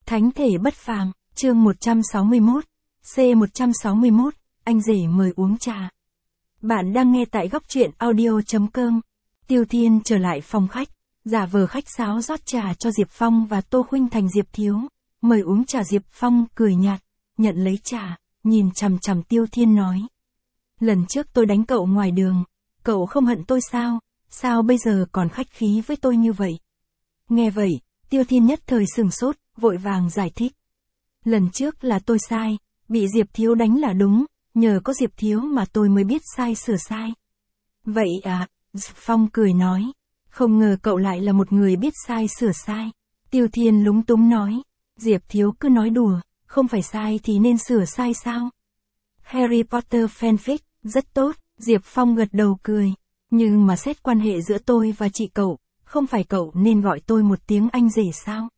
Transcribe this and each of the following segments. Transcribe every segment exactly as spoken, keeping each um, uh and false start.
Thánh thể bất phàm, chương một trăm sáu mươi mốt, C một trăm sáu mươi mốt, anh rể mời uống trà. Bạn đang nghe tại góc truyện audio chấm com. Tiêu Thiên trở lại phòng khách, giả vờ khách sáo rót trà cho Diệp Phong và Tô Khuynh Thành Diệp Thiếu. Mời uống trà. Diệp Phong cười nhạt, nhận lấy trà, nhìn chằm chằm Tiêu Thiên nói. Lần trước tôi đánh cậu ngoài đường, cậu không hận tôi sao, sao bây giờ còn khách khí với tôi như vậy? Nghe vậy, Tiêu Thiên nhất thời sừng sốt, vội vàng giải thích. Lần trước là tôi sai, bị Diệp Thiếu đánh là đúng, nhờ có Diệp Thiếu mà tôi mới biết sai sửa sai. Vậy à, Diệp Phong cười nói, không ngờ cậu lại là một người biết sai sửa sai. Tiêu Thiên lúng túng nói, Diệp Thiếu cứ nói đùa, không phải sai thì nên sửa sai sao? Harry Potter fanfic, rất tốt, Diệp Phong gật đầu cười, nhưng mà xét quan hệ giữa tôi và chị cậu, không phải cậu nên gọi tôi một tiếng anh rể sao?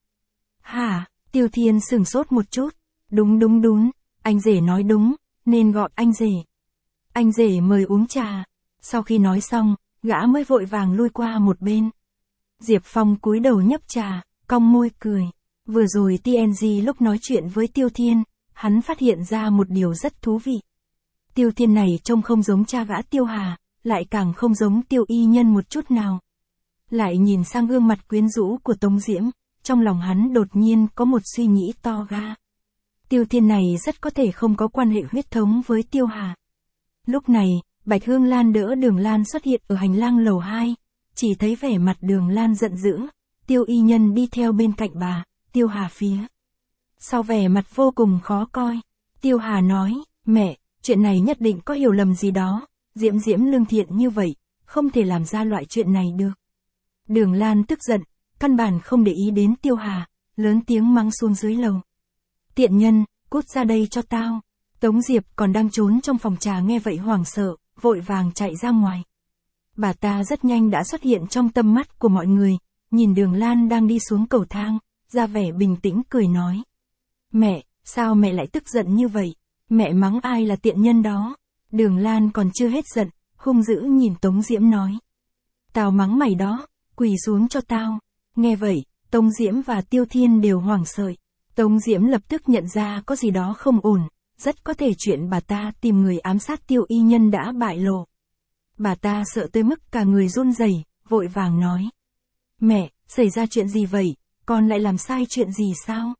Hả? Tiêu Thiên sửng sốt một chút. Đúng đúng đúng, anh rể nói đúng, nên gọi anh rể. Anh rể mời uống trà. Sau khi nói xong, gã mới vội vàng lui qua một bên. Diệp Phong cúi đầu nhấp trà, cong môi cười. Vừa rồi tê en giê lúc nói chuyện với Tiêu Thiên, hắn phát hiện ra một điều rất thú vị. Tiêu Thiên này trông không giống cha gã Tiêu Hà, lại càng không giống Tiêu Y Nhân một chút nào. Lại nhìn sang gương mặt quyến rũ của Tống Diễm, trong lòng hắn đột nhiên có một suy nghĩ to ga. Tiêu Thiên này rất có thể không có quan hệ huyết thống với Tiêu Hà. Lúc này, Bạch Hương Lan đỡ Đường Lan xuất hiện ở hành lang lầu hai, chỉ thấy vẻ mặt Đường Lan giận dữ, Tiêu Y Nhân đi theo bên cạnh bà, Tiêu Hà phía sau vẻ mặt vô cùng khó coi. Tiêu Hà nói, mẹ, chuyện này nhất định có hiểu lầm gì đó, Diễm Diễm lương thiện như vậy, không thể làm ra loại chuyện này được. Đường Lan tức giận, căn bản không để ý đến Tiêu Hà, lớn tiếng mắng xuống dưới lầu. Tiện nhân, cút ra đây cho tao. Tống Diệp còn đang trốn trong phòng trà nghe vậy hoảng sợ, vội vàng chạy ra ngoài. Bà ta rất nhanh đã xuất hiện trong tầm mắt của mọi người, nhìn Đường Lan đang đi xuống cầu thang, ra vẻ bình tĩnh cười nói. Mẹ, sao mẹ lại tức giận như vậy? Mẹ mắng ai là tiện nhân đó? Đường Lan còn chưa hết giận, hung dữ nhìn Tống Diễm nói. Tao mắng mày đó, quỳ xuống cho tao. Nghe vậy, Tống Diễm và Tiêu Thiên đều hoảng sợ. Tống Diễm lập tức nhận ra có gì đó không ổn, rất có thể chuyện bà ta tìm người ám sát Tiêu Y Nhân đã bại lộ. Bà ta sợ tới mức cả người run rẩy, vội vàng nói. Mẹ, xảy ra chuyện gì vậy, con lại làm sai chuyện gì sao?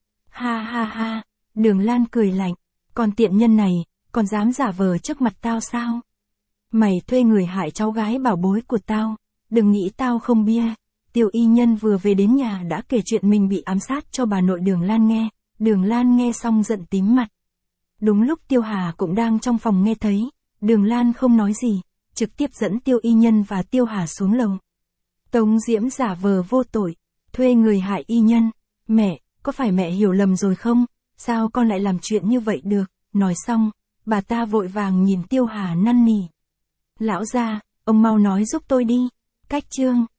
Ha ha ha, Đường Lan cười lạnh, con tiện nhân này, còn dám giả vờ trước mặt tao sao? Mày thuê người hại cháu gái bảo bối của tao, đừng nghĩ tao không bia. Tiêu Y Nhân vừa về đến nhà đã kể chuyện mình bị ám sát cho bà nội Đường Lan nghe, Đường Lan nghe xong giận tím mặt. Đúng lúc Tiêu Hà cũng đang trong phòng nghe thấy, Đường Lan không nói gì, trực tiếp dẫn Tiêu Y Nhân và Tiêu Hà xuống lầu. Tống Diễm giả vờ vô tội, thuê người hại Y Nhân. Mẹ, có phải mẹ hiểu lầm rồi không? Sao con lại làm chuyện như vậy được? Nói xong, bà ta vội vàng nhìn Tiêu Hà năn nỉ. Lão gia, ông mau nói giúp tôi đi. Cách chương